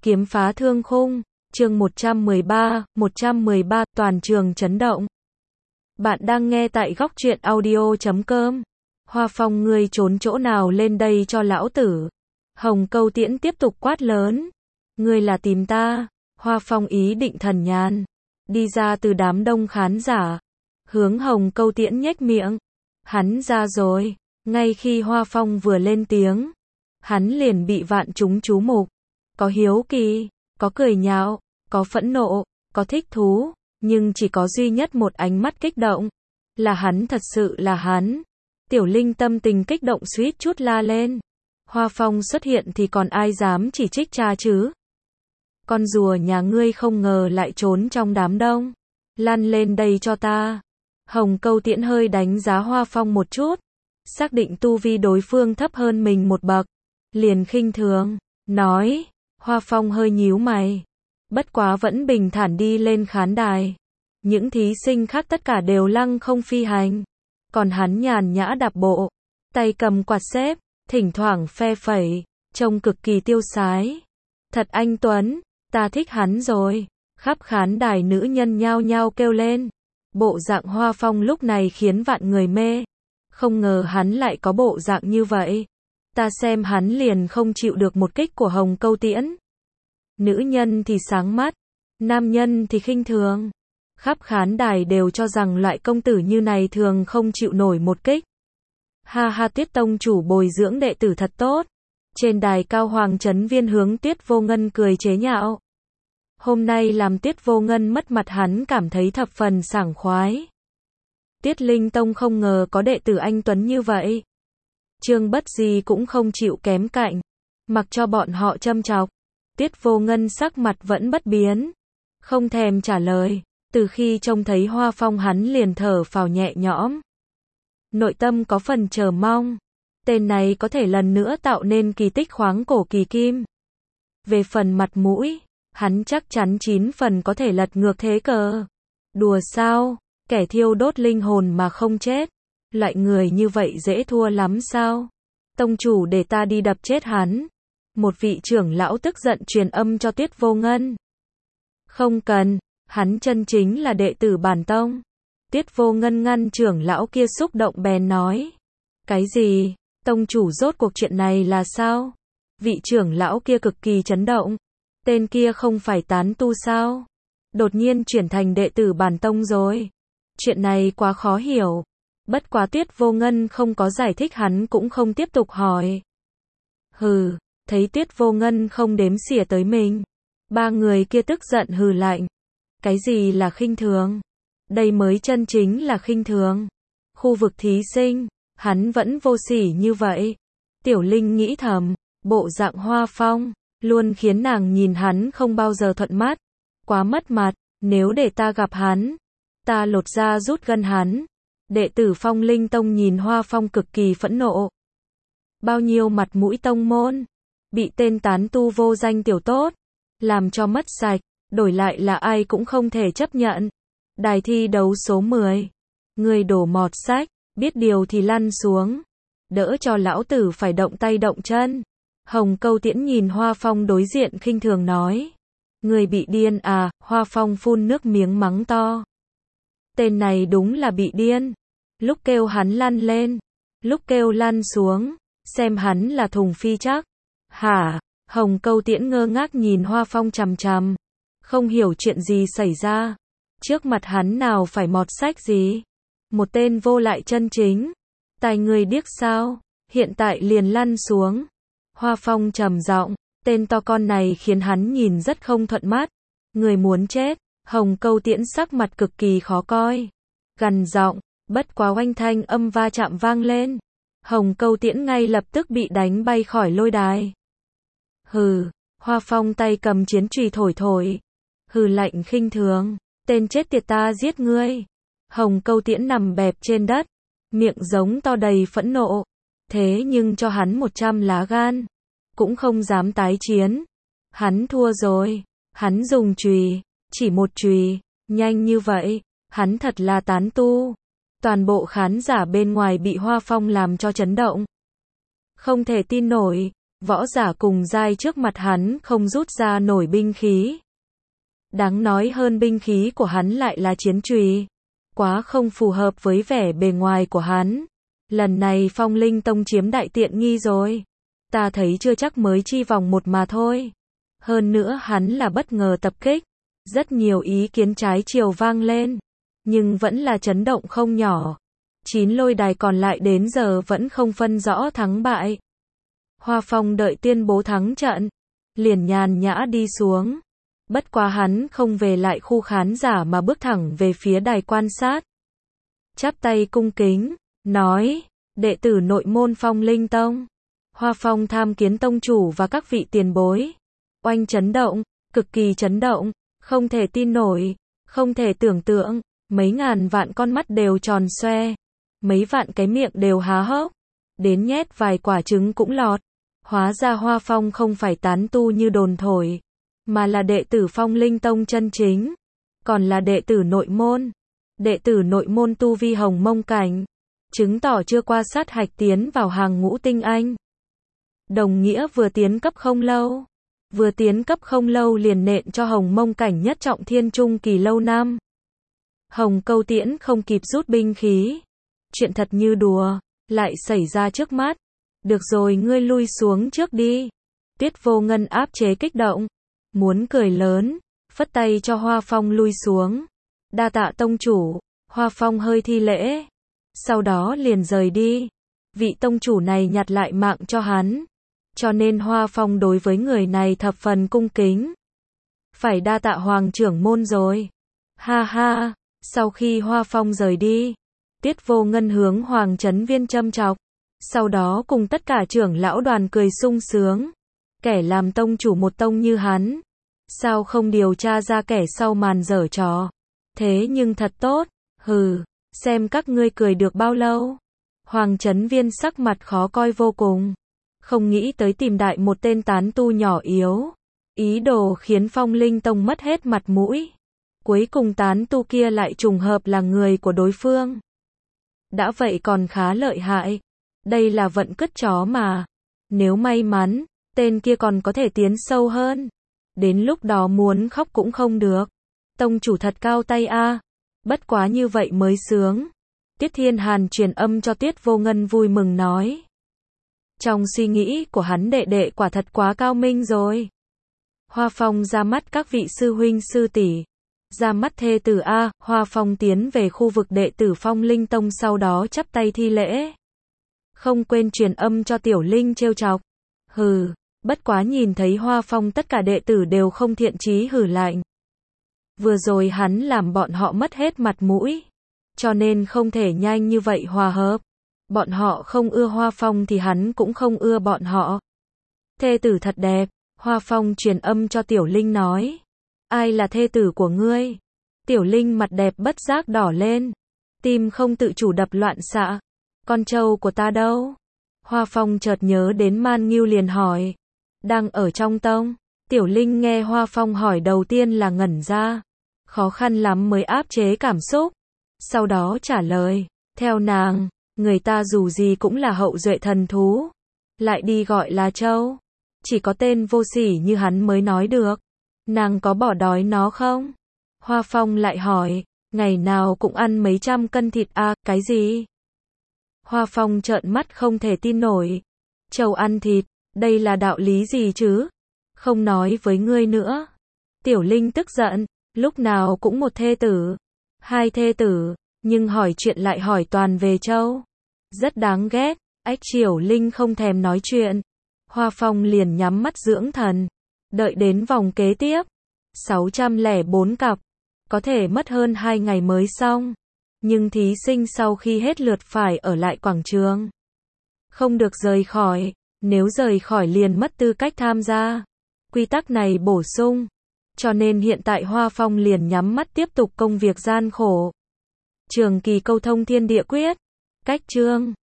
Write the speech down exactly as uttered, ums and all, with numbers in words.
Kiếm phá thương khung, chương một trăm mười ba, một trăm mười ba, toàn trường chấn động. Bạn đang nghe tại góc truyện audio chấm com. Hoa Phong, ngươi trốn chỗ nào lên đây cho lão tử? Hồng Câu Tiễn tiếp tục quát lớn. Ngươi là tìm ta? Hoa Phong ý định thần nhàn, đi ra từ đám đông khán giả, hướng Hồng Câu Tiễn nhếch miệng. Hắn ra rồi. Ngay khi Hoa Phong vừa lên tiếng, hắn liền bị vạn chúng chú mục. Có hiếu kỳ, có cười nhạo, có phẫn nộ, có thích thú, nhưng chỉ có duy nhất một ánh mắt kích động. Là hắn, thật sự là hắn. Tiểu Linh tâm tình kích động suýt chút la lên. Hoa Phong xuất hiện thì còn ai dám chỉ trích cha chứ? Con rùa nhà ngươi không ngờ lại trốn trong đám đông. Lăn lên đây cho ta. Hồng Câu Tiễn hơi đánh giá Hoa Phong một chút, xác định tu vi đối phương thấp hơn mình một bậc, liền khinh thường nói. Hoa Phong hơi nhíu mày, bất quá vẫn bình thản đi lên khán đài. Những thí sinh khác tất cả đều lăng không phi hành, còn hắn nhàn nhã đạp bộ, tay cầm quạt xếp, thỉnh thoảng phe phẩy, trông cực kỳ tiêu sái. Thật anh tuấn, ta thích hắn rồi. Khắp khán đài nữ nhân nhao nhao kêu lên. Bộ dạng Hoa Phong lúc này khiến vạn người mê. Không ngờ hắn lại có bộ dạng như vậy. Ta xem hắn liền không chịu được một kích của Hồng Câu Tiễn. Nữ nhân thì sáng mắt, nam nhân thì khinh thường. Khắp khán đài đều cho rằng loại công tử như này thường không chịu nổi một kích. Ha ha, Tuyết tông chủ bồi dưỡng đệ tử thật tốt. Trên đài cao Hoàng Chấn Viên hướng Tuyết Vô Ngân cười chế nhạo. Hôm nay làm Tuyết Vô Ngân mất mặt hắn cảm thấy thập phần sảng khoái. Tuyết Linh tông không ngờ có đệ tử anh tuấn như vậy. Trương Bất Di cũng không chịu kém cạnh, mặc cho bọn họ châm chọc. Tuyết Vô Ngân sắc mặt vẫn bất biến, không thèm trả lời. Từ khi trông thấy Hoa Phong hắn liền thở phào nhẹ nhõm, nội tâm có phần chờ mong. Tên này có thể lần nữa tạo nên kỳ tích khoáng cổ kỳ kim. Về phần mặt mũi, hắn chắc chắn chín phần có thể lật ngược thế cờ. Đùa sao? Kẻ thiêu đốt linh hồn mà không chết, loại người như vậy dễ thua lắm sao? Tông chủ để ta đi đập chết hắn. Một vị trưởng lão tức giận truyền âm cho Tuyết Vô Ngân. Không cần, hắn chân chính là đệ tử bản tông. Tuyết Vô Ngân ngăn trưởng lão kia xúc động bèn nói. Cái gì? Tông chủ, rốt cuộc chuyện này là sao? Vị trưởng lão kia cực kỳ chấn động. Tên kia không phải tán tu sao? Đột nhiên chuyển thành đệ tử bản tông rồi. Chuyện này quá khó hiểu. Bất quá Tuyết Vô Ngân không có giải thích, hắn cũng không tiếp tục hỏi. Hừ, thấy Tuyết Vô Ngân không đếm xỉa tới mình, ba người kia tức giận hừ lạnh. Cái gì là khinh thường? Đây mới chân chính là khinh thường. Khu vực thí sinh, hắn vẫn vô sỉ như vậy. Tiểu Linh nghĩ thầm, bộ dạng Hoa Phong luôn khiến nàng nhìn hắn không bao giờ thuận mắt. Quá mất mặt, nếu để ta gặp hắn, ta lột da rút gân hắn. Đệ tử Phong Linh Tông nhìn Hoa Phong cực kỳ phẫn nộ. Bao nhiêu mặt mũi tông môn, bị tên tán tu vô danh tiểu tốt làm cho mất sạch, đổi lại là ai cũng không thể chấp nhận. Đài thi đấu số mười. Người đổ mọt sách, biết điều thì lăn xuống. Đỡ cho lão tử phải động tay động chân. Hồng Câu Tiễn nhìn Hoa Phong đối diện khinh thường nói. Người bị điên à? Hoa Phong phun nước miếng mắng to. Tên này đúng là bị điên. Lúc kêu hắn lăn lên, lúc kêu lăn xuống, xem hắn là thùng phi chắc. Hả? Hồng Câu Tiễn ngơ ngác nhìn Hoa Phong chằm chằm, không hiểu chuyện gì xảy ra. Trước mặt hắn nào phải mọt sách gì? Một tên vô lại chân chính. Tài người điếc sao? Hiện tại liền lăn xuống. Hoa Phong trầm giọng, tên to con này khiến hắn nhìn rất không thuận mắt. Người muốn chết. Hồng Câu Tiễn sắc mặt cực kỳ khó coi, gằn giọng, bất quá oanh thanh âm va chạm vang lên. Hồng Câu Tiễn ngay lập tức bị đánh bay khỏi lôi đài. Hừ, Hoa Phong tay cầm chiến chùy thổi thổi. Hừ lạnh khinh thường, tên chết tiệt, ta giết ngươi. Hồng Câu Tiễn nằm bẹp trên đất, miệng giống to đầy phẫn nộ. Thế nhưng cho hắn một trăm lá gan, cũng không dám tái chiến. Hắn thua rồi. Hắn dùng chùy, chỉ một chùy, nhanh như vậy, hắn thật là tán tu. Toàn bộ khán giả bên ngoài bị Hoa Phong làm cho chấn động. Không thể tin nổi, võ giả cùng giai trước mặt hắn không rút ra nổi binh khí. Đáng nói hơn binh khí của hắn lại là chiến chùy, quá không phù hợp với vẻ bề ngoài của hắn. Lần này Phong Linh Tông chiếm đại tiện nghi rồi. Ta thấy chưa chắc mới chi vòng một mà thôi. Hơn nữa hắn là bất ngờ tập kích. Rất nhiều ý kiến trái chiều vang lên. Nhưng vẫn là chấn động không nhỏ. Chín lôi đài còn lại đến giờ vẫn không phân rõ thắng bại. Hoa Phong đợi tuyên bố thắng trận. Liền nhàn nhã đi xuống. Bất quá hắn không về lại khu khán giả mà bước thẳng về phía đài quan sát. Chắp tay cung kính, nói, đệ tử nội môn Phong Linh Tông. Hoa Phong tham kiến tông chủ và các vị tiền bối. Oanh chấn động, cực kỳ chấn động, không thể tin nổi, không thể tưởng tượng, mấy ngàn vạn con mắt đều tròn xoe, mấy vạn cái miệng đều há hốc, đến nhét vài quả trứng cũng lọt. Hóa ra Hoa Phong không phải tán tu như đồn thổi, mà là đệ tử Phong Linh Tông chân chính, còn là đệ tử nội môn. Đệ tử nội môn tu vi hồng mông cảnh, chứng tỏ chưa qua sát hạch tiến vào hàng ngũ tinh anh. Đồng nghĩa vừa tiến cấp không lâu, vừa tiến cấp không lâu liền nện cho hồng mông cảnh nhất trọng thiên trung kỳ lâu năm. Hồng Câu Tiễn không kịp rút binh khí, chuyện thật như đùa, lại xảy ra trước mắt. Được rồi, ngươi lui xuống trước đi. Tuyết Vô Ngân áp chế kích động, muốn cười lớn, phất tay cho Hoa Phong lui xuống. Đa tạ tông chủ. Hoa Phong hơi thi lễ, sau đó liền rời đi. Vị tông chủ này nhặt lại mạng cho hắn, cho nên Hoa Phong đối với người này thập phần cung kính. Phải đa tạ Hoàng trưởng môn rồi. Ha ha. Sau khi Hoa Phong rời đi, Tuyết Vô Ngân hướng Hoàng Chấn Viên châm chọc, sau đó cùng tất cả trưởng lão đoàn cười sung sướng. Kẻ làm tông chủ một tông như hắn, sao không điều tra ra kẻ sau màn giở trò? Thế nhưng thật tốt, hừ, xem các ngươi cười được bao lâu. Hoàng Chấn Viên sắc mặt khó coi vô cùng, không nghĩ tới tìm đại một tên tán tu nhỏ yếu, ý đồ khiến Phong Linh Tông mất hết mặt mũi. Cuối cùng tán tu kia lại trùng hợp là người của đối phương. Đã vậy còn khá lợi hại, đây là vận cứt chó mà. Nếu may mắn, tên kia còn có thể tiến sâu hơn. Đến lúc đó muốn khóc cũng không được. Tông chủ thật cao tay a. Bất quá như vậy mới sướng. Tiết Thiên Hàn truyền âm cho Tuyết Vô Ngân vui mừng nói. Trong suy nghĩ của hắn đệ đệ quả thật quá cao minh rồi. Hoa Phong ra mắt các vị sư huynh sư tỷ, ra mắt thê tử a. Hoa Phong tiến về khu vực đệ tử Phong Linh Tông, sau đó chắp tay thi lễ. Không quên truyền âm cho Tiểu Linh trêu chọc. Hừ, bất quá nhìn thấy Hoa Phong tất cả đệ tử đều không thiện chí hử lạnh. Vừa rồi hắn làm bọn họ mất hết mặt mũi, cho nên không thể nhanh như vậy hòa hợp. Bọn họ không ưa Hoa Phong thì hắn cũng không ưa bọn họ. Thê tử thật đẹp. Hoa Phong truyền âm cho Tiểu Linh nói. Ai là thê tử của ngươi? Tiểu Linh mặt đẹp bất giác đỏ lên, tim không tự chủ đập loạn xạ. Con trâu của ta đâu? Hoa Phong chợt nhớ đến Man Ngưu liền hỏi. Đang ở trong tông. Tiểu Linh nghe Hoa Phong hỏi đầu tiên là ngẩn ra, khó khăn lắm mới áp chế cảm xúc, sau đó trả lời. Theo nàng, người ta dù gì cũng là hậu duệ thần thú, lại đi gọi là trâu, chỉ có tên vô sỉ như hắn mới nói được. Nàng có bỏ đói nó không? Hoa Phong lại hỏi. Ngày nào cũng ăn mấy trăm cân thịt à, cái gì? Hoa Phong trợn mắt không thể tin nổi. Trâu ăn thịt, đây là đạo lý gì chứ? Không nói với ngươi nữa. Tiểu Linh tức giận, lúc nào cũng một thê tử, hai thê tử, nhưng hỏi chuyện lại hỏi toàn về trâu. Rất đáng ghét. Ách Triểu Linh không thèm nói chuyện. Hoa Phong liền nhắm mắt dưỡng thần. Đợi đến vòng kế tiếp, sáu trăm lẻ bốn cặp, có thể mất hơn hai ngày mới xong. Nhưng thí sinh sau khi hết lượt phải ở lại quảng trường, không được rời khỏi, nếu rời khỏi liền mất tư cách tham gia. Quy tắc này bổ sung, cho nên hiện tại Hoa Phong liền nhắm mắt tiếp tục công việc gian khổ. Trường kỳ câu thông thiên địa quyết, cách chương